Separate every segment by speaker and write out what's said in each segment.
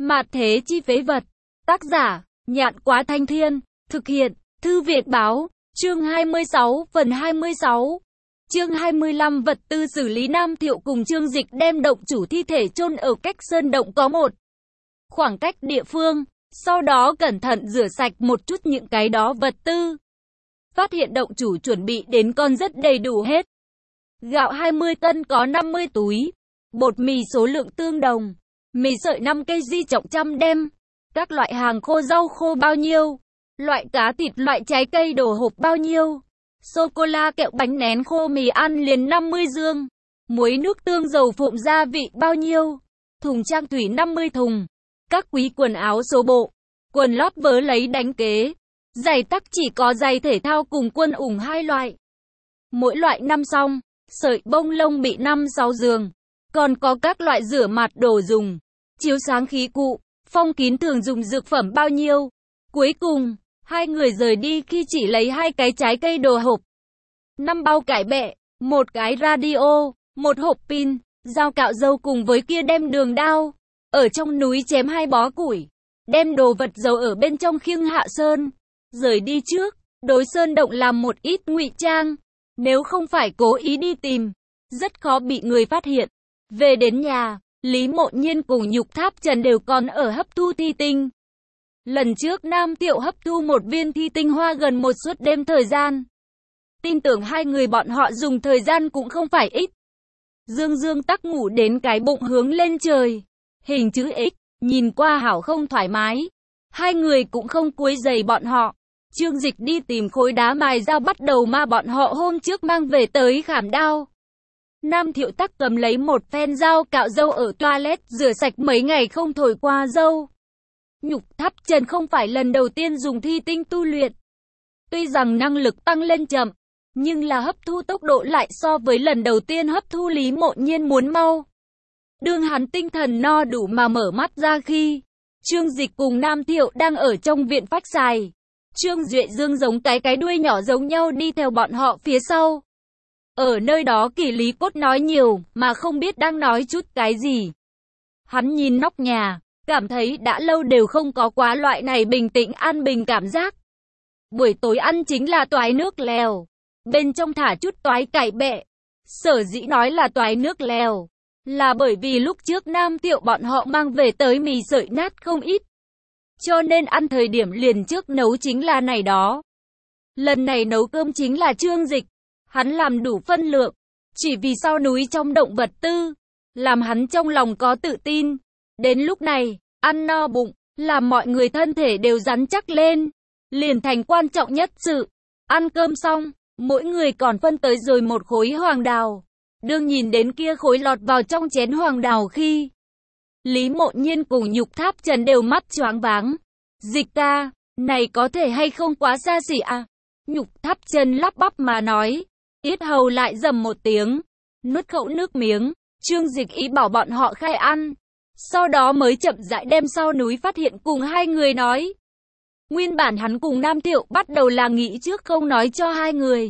Speaker 1: Mạt thế chi phế vật. Tác giả, Nhạn Quá Thanh Thiên. Thực hiện, Thư Việt Báo. Chương 26, phần 26. Chương 25 vật tư xử lý. Nam Thiệu cùng Trương Dịch đem động chủ thi thể chôn ở cách sơn động có một khoảng cách địa phương, sau đó cẩn thận rửa sạch một chút những cái đó vật tư. Phát hiện động chủ chuẩn bị đến con rất đầy đủ hết. Gạo 20 cân có 50 túi, bột mì số lượng tương đồng, mì sợi 5 cây di trọng trăm đem, các loại hàng khô rau khô bao nhiêu, loại cá thịt loại trái cây đồ hộp bao nhiêu, sô-cô-la kẹo bánh nén khô mì ăn liền 50 dương, muối nước tương dầu phụng gia vị bao nhiêu, thùng trang thủy 50 thùng, các quý quần áo số bộ, quần lót vớ lấy đánh kế, giày tắc chỉ có giày thể thao cùng quân ủng 2 loại, mỗi loại 5 song, sợi bông lông bị 5-6 giường, còn có các loại rửa mặt đồ dùng, chiếu sáng khí cụ, phong kín thường dùng dược phẩm bao nhiêu. Cuối cùng, hai người rời đi khi chỉ lấy 2 cái trái cây đồ hộp, 5 bao cải bẹ, 1 cái radio, 1 hộp pin, dao cạo râu cùng với kia đem đường đao. Ở trong núi chém 2 bó củi, đem đồ vật giấu ở bên trong khiêng hạ sơn. Rời đi trước, đối sơn động làm một ít ngụy trang, nếu không phải cố ý đi tìm, rất khó bị người phát hiện. Về đến nhà, Lý Mộ Nhiên cùng Nhục Tháp Trần đều còn ở hấp thu thi tinh. Lần trước Nam Thiệu hấp thu một viên thi tinh hoa gần một suốt đêm thời gian. Tin tưởng hai người bọn họ dùng thời gian cũng không phải ít. Dương Dương tắc ngủ đến cái bụng hướng lên trời, hình chữ X, nhìn qua hảo không thoải mái. Hai người cũng không quấy rầy bọn họ. Trương Dịch đi tìm khối đá mài dao bắt đầu ma bọn họ hôm trước mang về tới khảm đao. Nam Thiệu tắc cầm lấy một phen dao cạo râu ở toilet rửa sạch mấy ngày không thổi qua râu. Nhục Tháp Trần không phải lần đầu tiên dùng thi tinh tu luyện. Tuy rằng năng lực tăng lên chậm, nhưng là hấp thu tốc độ lại so với lần đầu tiên hấp thu Lý Mộ Nhiên muốn mau. Đương hắn tinh thần no đủ mà mở mắt ra khi Trương Dịch cùng Nam Thiệu đang ở trong viện phách xài. Trương Duệ Dương giống cái đuôi nhỏ giống nhau đi theo bọn họ phía sau. Ở nơi đó Kỷ Lý Cốt nói nhiều mà không biết đang nói chút cái gì. Hắn nhìn nóc nhà, cảm thấy đã lâu đều không có quá loại này bình tĩnh an bình cảm giác. Buổi tối ăn chính là toái nước lèo, bên trong thả chút toái cải bẹ. Sở dĩ nói là toái nước lèo, là bởi vì lúc trước Nam Thiệu bọn họ mang về tới mì sợi nát không ít. Cho nên ăn thời điểm liền trước nấu chính là này đó. Lần này nấu cơm chính là Trương Dịch. Hắn làm đủ phân lượng, chỉ vì sau núi trong động vật tư, làm hắn trong lòng có tự tin. Đến lúc này, ăn no bụng, làm mọi người thân thể đều rắn chắc lên, liền thành quan trọng nhất sự. Ăn cơm xong, mỗi người còn phân tới rồi một khối hoàng đào. Đương nhìn đến kia khối lọt vào trong chén hoàng đào khi Lý Mộ Nhiên cùng Nhục Tháp Trần đều mắt choáng váng. Dịch ca, này có thể hay không quá xa xỉ à? Nhục Tháp Trần lắp bắp mà nói. Yết hầu lại rầm một tiếng, nuốt khẩu nước miếng. Trương Dịch ý bảo bọn họ khai ăn, sau đó mới chậm rãi đem sau núi phát hiện cùng hai người nói. Nguyên bản hắn cùng Nam Thiệu bắt đầu là nghĩ trước không nói cho hai người,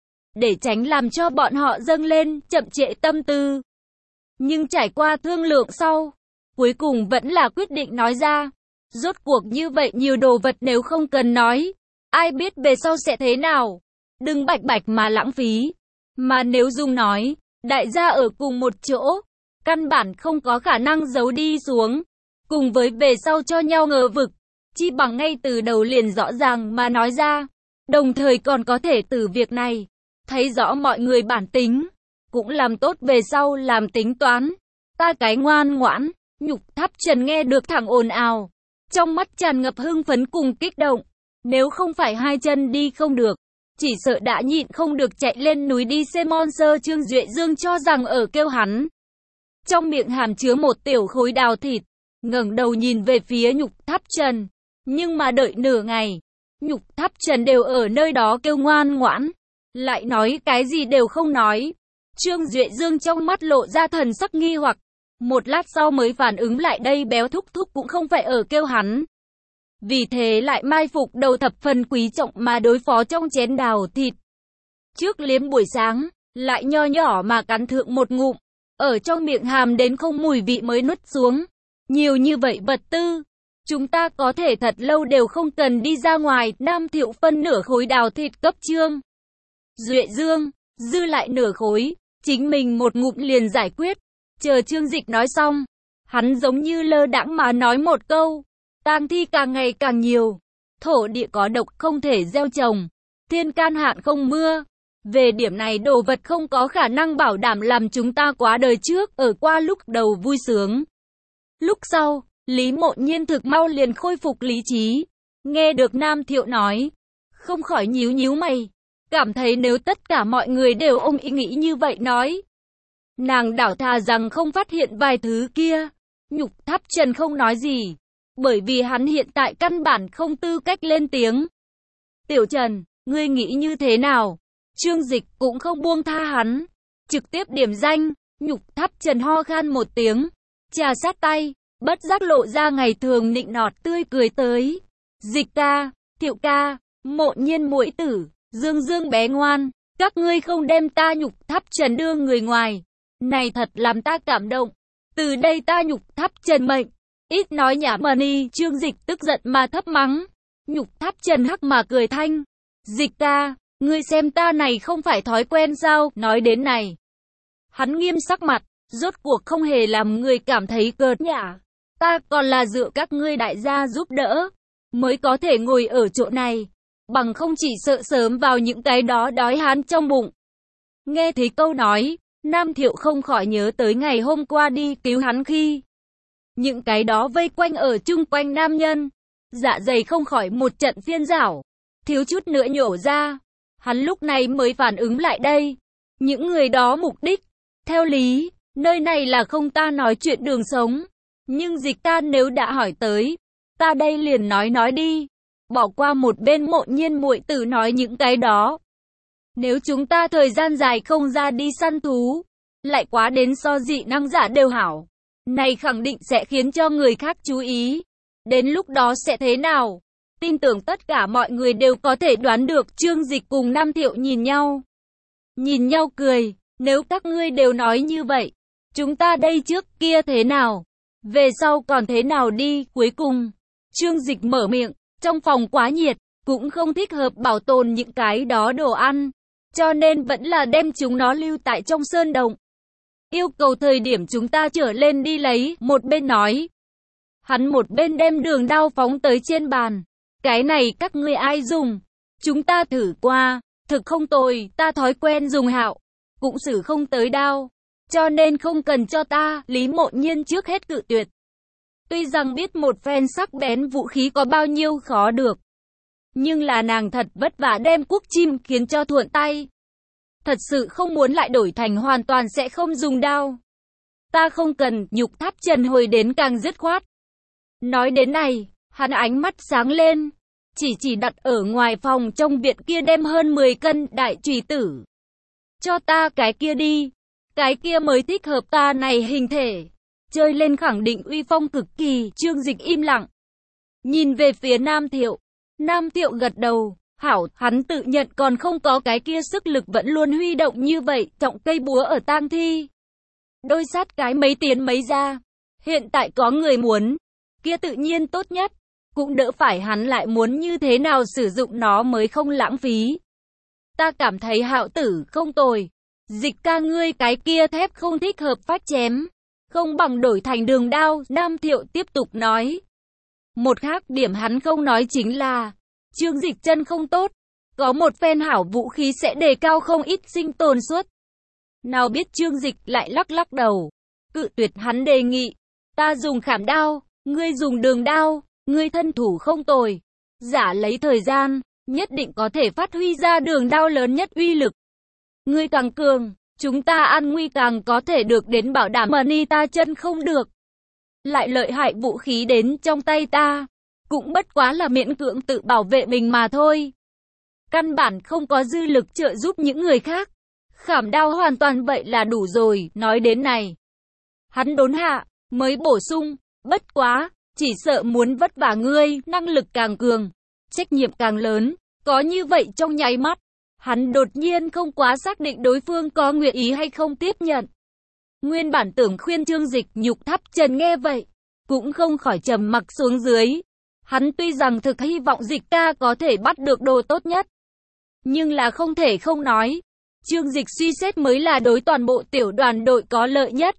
Speaker 1: để tránh làm cho bọn họ dâng lên, chậm trễ tâm tư. Nhưng trải qua thương lượng sau, cuối cùng vẫn là quyết định nói ra. Rốt cuộc như vậy nhiều đồ vật nếu không cần nói, ai biết về sau sẽ thế nào. Đừng bạch bạch mà lãng phí. Mà nếu dùng nói, đại gia ở cùng một chỗ, căn bản không có khả năng giấu đi xuống. Cùng với về sau cho nhau ngờ vực, chi bằng ngay từ đầu liền rõ ràng mà nói ra. Đồng thời còn có thể từ việc này, thấy rõ mọi người bản tính, cũng làm tốt về sau làm tính toán. Ta cái ngoan ngoãn. Nhục Tháp Trần nghe được thẳng ồn ào, trong mắt tràn ngập hưng phấn cùng kích động. Nếu không phải hai chân đi không được, chỉ sợ đã nhịn không được chạy lên núi đi xem monster. Trương Duệ Dương cho rằng ở kêu hắn. Trong miệng hàm chứa một tiểu khối đào thịt, ngẩng đầu nhìn về phía Nhục Tháp Trần. Nhưng mà đợi nửa ngày, Nhục Tháp Trần đều ở nơi đó kêu ngoan ngoãn, lại nói cái gì đều không nói. Trương Duệ Dương trong mắt lộ ra thần sắc nghi hoặc, một lát sau mới phản ứng lại đây béo thúc thúc cũng không phải ở kêu hắn. Vì thế lại mai phục đầu thập phần quý trọng mà đối phó trong chén đào thịt. Trước liếm buổi sáng, lại nho nhỏ mà cắn thượng một ngụm, ở trong miệng hàm đến không mùi vị mới nuốt xuống. Nhiều như vậy vật tư, chúng ta có thể thật lâu đều không cần đi ra ngoài. Nam Thiệu phân nửa khối đào thịt cấp Trương Duệ Dương, dư lại nửa khối, chính mình một ngụm liền giải quyết. Chờ Trương Dịch nói xong, hắn giống như lơ đãng mà nói một câu, tang thi càng ngày càng nhiều, thổ địa có độc không thể gieo trồng, thiên can hạn không mưa. Về điểm này đồ vật không có khả năng bảo đảm làm chúng ta quá đời trước ở qua lúc đầu vui sướng. Lúc sau, Lý Mộ Nhiên thực mau liền khôi phục lý trí, nghe được Nam Thiệu nói, không khỏi nhíu nhíu mày, cảm thấy nếu tất cả mọi người đều ôm ý nghĩ như vậy nói, nàng đảo thà rằng không phát hiện vài thứ kia. Nhục Tháp Trần không nói gì, bởi vì hắn hiện tại căn bản không tư cách lên tiếng. Tiểu Trần, ngươi nghĩ như thế nào? Trương Dịch cũng không buông tha hắn, trực tiếp điểm danh. Nhục Tháp Trần ho khan một tiếng, trà sát tay, bất giác lộ ra ngày thường nịnh nọt tươi cười tới. Dịch ca, Thiệu ca, Mộ Nhiên muội tử, Dương Dương bé ngoan, các ngươi không đem ta Nhục Tháp Trần đưa người ngoài, này thật làm ta cảm động. Từ đây ta Nhục Tháp Trần mệnh, ít nói nhảm mà đi. Trương Dịch tức giận mà thấp mắng. Nhục Tháp Trần hắc mà cười thanh, Dịch ca, ngươi xem ta này không phải thói quen sao? Nói đến này, hắn nghiêm sắc mặt, rốt cuộc không hề làm người cảm thấy cợt nhả. Ta còn là dựa các ngươi đại gia giúp đỡ, mới có thể ngồi ở chỗ này, bằng không chỉ sợ sớm vào những cái đó đói hắn trong bụng. Nghe thấy câu nói, Nam Thiệu không khỏi nhớ tới ngày hôm qua đi cứu hắn khi, những cái đó vây quanh ở chung quanh nam nhân, dạ dày không khỏi một trận phiên rảo, thiếu chút nữa nhổ ra. Hắn lúc này mới phản ứng lại đây, những người đó mục đích, theo lý, nơi này là không ta nói chuyện đường sống, nhưng Dịch ca nếu đã hỏi tới, ta đây liền nói đi, bỏ qua một bên Mộ Nhiên muội tử nói những cái đó. Nếu chúng ta thời gian dài không ra đi săn thú, lại quá đến so dị năng giả đều hảo, này khẳng định sẽ khiến cho người khác chú ý. Đến lúc đó sẽ thế nào? Tin tưởng tất cả mọi người đều có thể đoán được. Trương Dịch cùng Nam Thiệu nhìn nhau cười, nếu các ngươi đều nói như vậy, chúng ta đây trước kia thế nào? Về sau còn thế nào đi? Cuối cùng, Trương Dịch mở miệng, trong phòng quá nhiệt, cũng không thích hợp bảo tồn những cái đó đồ ăn, cho nên vẫn là đem chúng nó lưu tại trong sơn động. Yêu cầu thời điểm chúng ta trở lên đi lấy, một bên nói. Hắn một bên đem đường đao phóng tới trên bàn. Cái này các ngươi ai dùng? Chúng ta thử qua, thực không tồi, ta thói quen dùng hạo, cũng xử không tới đao, cho nên không cần cho ta. Lý Mộ Nhiên trước hết cự tuyệt. Tuy rằng biết một phen sắc bén vũ khí có bao nhiêu khó được, nhưng là nàng thật vất vả đem quốc chim khiến cho thuận tay. Thật sự không muốn lại đổi thành hoàn toàn sẽ không dùng đao. Ta không cần. Nhục Tháp Trần hồi đến càng dứt khoát. Nói đến này, hắn ánh mắt sáng lên, chỉ đặt ở ngoài phòng trong viện kia đem hơn 10 cân đại chùy tử. Cho ta cái kia đi, cái kia mới thích hợp ta này hình thể, chơi lên khẳng định uy phong cực kỳ. Trương Dịch im lặng, nhìn về phía Nam Thiệu. Nam Thiệu gật đầu, hảo, hắn tự nhận còn không có cái kia sức lực vẫn luôn huy động như vậy, trọng cây búa ở tang thi. Đôi sát cái mấy tiến mấy ra, hiện tại có người muốn, kia tự nhiên tốt nhất, cũng đỡ phải hắn lại muốn như thế nào sử dụng nó mới không lãng phí. Ta cảm thấy hạo tử không tồi, Dịch ca ngươi cái kia thép không thích hợp phát chém, không bằng đổi thành đường đao. Nam Thiệu tiếp tục nói. Một khác điểm hắn không nói chính là, Trương Dịch chân không tốt, có một phen hảo vũ khí sẽ đề cao không ít sinh tồn suất. Nào biết Trương Dịch lại lắc đầu, cự tuyệt hắn đề nghị. Ta dùng khảm đao, ngươi dùng đường đao, ngươi thân thủ không tồi, giả lấy thời gian, nhất định có thể phát huy ra đường đao lớn nhất uy lực. Ngươi càng cường, chúng ta an nguy càng có thể được đến bảo đảm. Mà ni ta chân không được, lại lợi hại vũ khí đến trong tay ta, cũng bất quá là miễn cưỡng tự bảo vệ mình mà thôi. Căn bản không có dư lực trợ giúp những người khác. Khảm đao hoàn toàn vậy là đủ rồi. Nói đến này, hắn đốn hạ, mới bổ sung, bất quá, chỉ sợ muốn vất vả ngươi, năng lực càng cường, trách nhiệm càng lớn. Có như vậy trong nháy mắt, hắn đột nhiên không quá xác định đối phương có nguyện ý hay không tiếp nhận. Nguyên bản tưởng khuyên Trương Dịch. Nhục Tháp Trần nghe vậy, cũng không khỏi trầm mặc xuống dưới. Hắn tuy rằng thực hy vọng Dịch ca có thể bắt được đồ tốt nhất, nhưng là không thể không nói, Trương Dịch suy xét mới là đối toàn bộ tiểu đoàn đội có lợi nhất.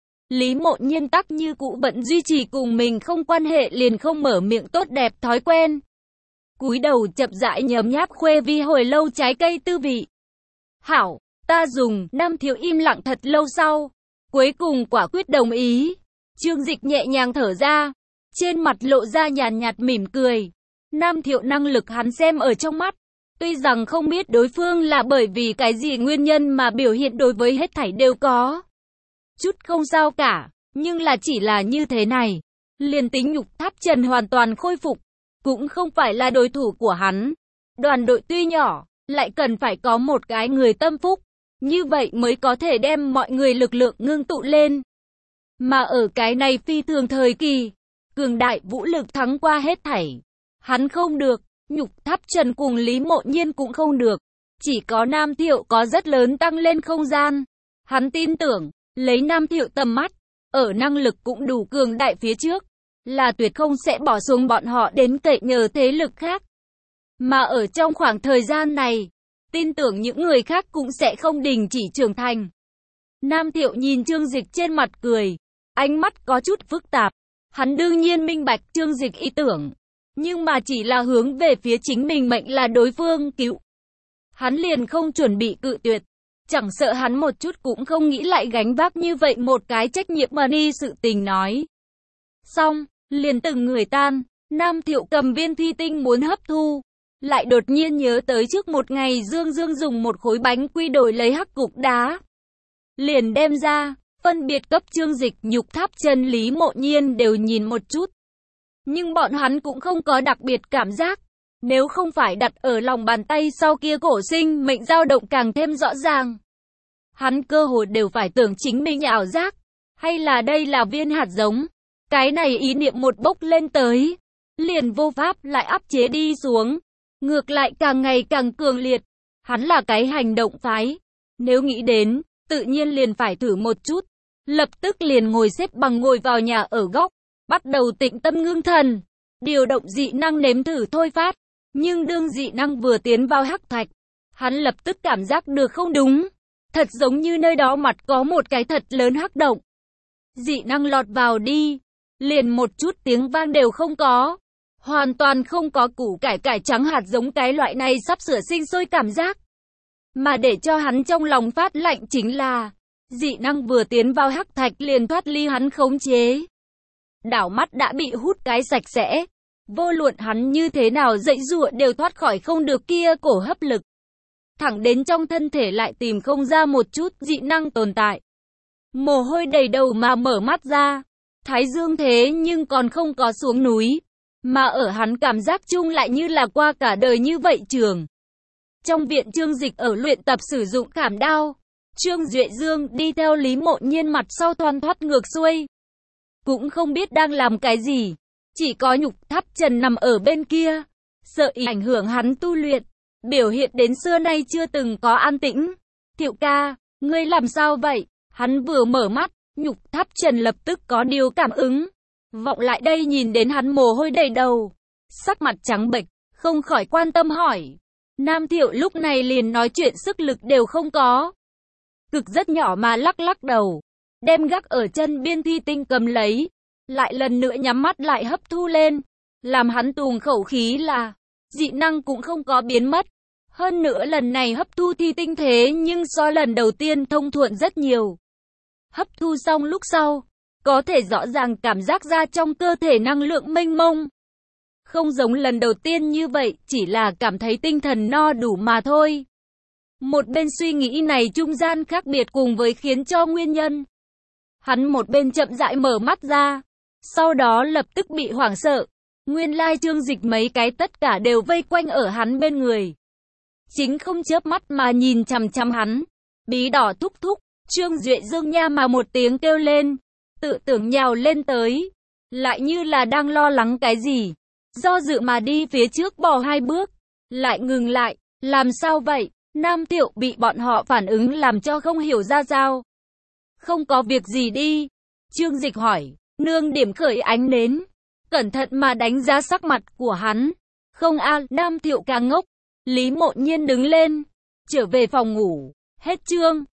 Speaker 1: Lý Mộ Nhiên tắc như cũ bận duy trì cùng mình không quan hệ liền không mở miệng tốt đẹp thói quen. Cúi đầu chậm rãi nhấm nháp khuê vi hồi lâu trái cây tư vị. Hảo, ta dùng. Nam Thiệu im lặng thật lâu sau, cuối cùng quả quyết đồng ý. Trương Dịch nhẹ nhàng thở ra, trên mặt lộ ra nhàn nhạt mỉm cười. Nam Thiệu năng lực hắn xem ở trong mắt, tuy rằng không biết đối phương là bởi vì cái gì nguyên nhân mà biểu hiện đối với hết thảy đều có chút không sao cả, nhưng là chỉ là như thế này, liền tính Nhục Tháp Trần hoàn toàn khôi phục, cũng không phải là đối thủ của hắn. Đoàn đội tuy nhỏ, lại cần phải có một cái người tâm phúc, như vậy mới có thể đem mọi người lực lượng ngưng tụ lên. Mà ở cái này phi thường thời kỳ, cường đại vũ lực thắng qua hết thảy. Hắn không được, Nhục Tháp Trần cùng Lý Mộ Nhiên cũng không được. Chỉ có Nam Thiệu có rất lớn tăng lên không gian. Hắn tin tưởng, lấy Nam Thiệu tầm mắt, ở năng lực cũng đủ cường đại phía trước, là tuyệt không sẽ bỏ xuống bọn họ đến cậy nhờ thế lực khác. Mà ở trong khoảng thời gian này, tin tưởng những người khác cũng sẽ không đình chỉ trưởng thành. Nam Thiệu nhìn Trương Dịch trên mặt cười, ánh mắt có chút phức tạp. Hắn đương nhiên minh bạch Trương Dịch ý tưởng, nhưng mà chỉ là hướng về phía chính mình mệnh là đối phương cứu. Hắn liền không chuẩn bị cự tuyệt, chẳng sợ hắn một chút cũng không nghĩ lại gánh vác như vậy một cái trách nhiệm mà đi sự tình nói. Xong, liền từng người tan, Nam Thiệu cầm viên thủy tinh muốn hấp thu, lại đột nhiên nhớ tới trước một ngày Dương dùng một khối bánh quy đổi lấy hắc cục đá. Liền đem ra, phân biệt cấp Trương Dịch, Nhục Tháp Trần, Lý Mộ Nhiên đều nhìn một chút. Nhưng bọn hắn cũng không có đặc biệt cảm giác, nếu không phải đặt ở lòng bàn tay sau kia cổ sinh mệnh dao động càng thêm rõ ràng. Hắn cơ hồ đều phải tưởng chính mình ảo giác, hay là đây là viên hạt giống. Cái này ý niệm một bốc lên tới, liền vô pháp lại áp chế đi xuống, ngược lại càng ngày càng cường liệt. Hắn là cái hành động phái, nếu nghĩ đến, tự nhiên liền phải thử một chút. Lập tức liền ngồi xếp bằng ngồi vào nhà ở góc, bắt đầu tĩnh tâm ngưng thần, điều động dị năng nếm thử thôi phát. Nhưng đương dị năng vừa tiến vào hắc thạch, hắn lập tức cảm giác được không đúng, thật giống như nơi đó mặt có một cái thật lớn hắc động. Dị năng lọt vào đi, liền một chút tiếng vang đều không có, hoàn toàn không có củ cải trắng hạt giống cái loại này sắp sửa sinh sôi cảm giác. Mà để cho hắn trong lòng phát lạnh chính là, dị năng vừa tiến vào hắc thạch liền thoát ly hắn khống chế. Đảo mắt đã bị hút cái sạch sẽ, vô luận hắn như thế nào dậy dụa đều thoát khỏi không được kia cổ hấp lực. Thẳng đến trong thân thể lại tìm không ra một chút dị năng tồn tại. Mồ hôi đầy đầu mà mở mắt ra, thái dương thế nhưng còn không có xuống núi, mà ở hắn cảm giác chung lại như là qua cả đời như vậy trường. Trong viện Trương Dịch ở luyện tập sử dụng khảm đao, Trương Duệ Dương đi theo Lý Mộ Nhiên mặt sau thoăn thoắt ngược xuôi. Cũng không biết đang làm cái gì, chỉ có Nhục Tháp Trần nằm ở bên kia, sợ ảnh hưởng hắn tu luyện, biểu hiện đến xưa nay chưa từng có an tĩnh. Thiệu ca, ngươi làm sao vậy? Hắn vừa mở mắt, Nhục Tháp Trần lập tức có điều cảm ứng, vọng lại đây nhìn đến hắn mồ hôi đầy đầu, sắc mặt trắng bệch, không khỏi quan tâm hỏi. Nam Thiệu lúc này liền nói chuyện sức lực đều không có, cực rất nhỏ mà lắc lắc đầu, đem gác ở chân biên thi tinh cầm lấy, lại lần nữa nhắm mắt lại hấp thu lên, làm hắn tuồng khẩu khí là, dị năng cũng không có biến mất. Hơn nữa lần này hấp thu thi tinh thế nhưng so lần đầu tiên thông thuận rất nhiều. Hấp thu xong lúc sau, có thể rõ ràng cảm giác ra trong cơ thể năng lượng mênh mông. Không giống lần đầu tiên như vậy, chỉ là cảm thấy tinh thần no đủ mà thôi. Một bên suy nghĩ này trung gian khác biệt cùng với khiến cho nguyên nhân. Hắn một bên chậm rãi mở mắt ra, sau đó lập tức bị hoảng sợ. Nguyên lai Trương Dịch mấy cái tất cả đều vây quanh ở hắn bên người. Chính không chớp mắt mà nhìn chằm chằm hắn. Bí đỏ thúc thúc, Trương Duệ Dương nha mà một tiếng kêu lên, tự tưởng nhào lên tới, lại như là đang lo lắng cái gì. Do dự mà đi phía trước bò 2 bước, lại ngừng lại, làm sao vậy? Nam Thiệu bị bọn họ phản ứng làm cho không hiểu ra sao. Không có việc gì đi. Trương Dịch hỏi, Nương điểm khởi ánh nến, cẩn thận mà đánh giá sắc mặt của hắn. Không a, Nam Thiệu càng ngốc. Lý Mộ Nhiên đứng lên, trở về phòng ngủ. Hết chương.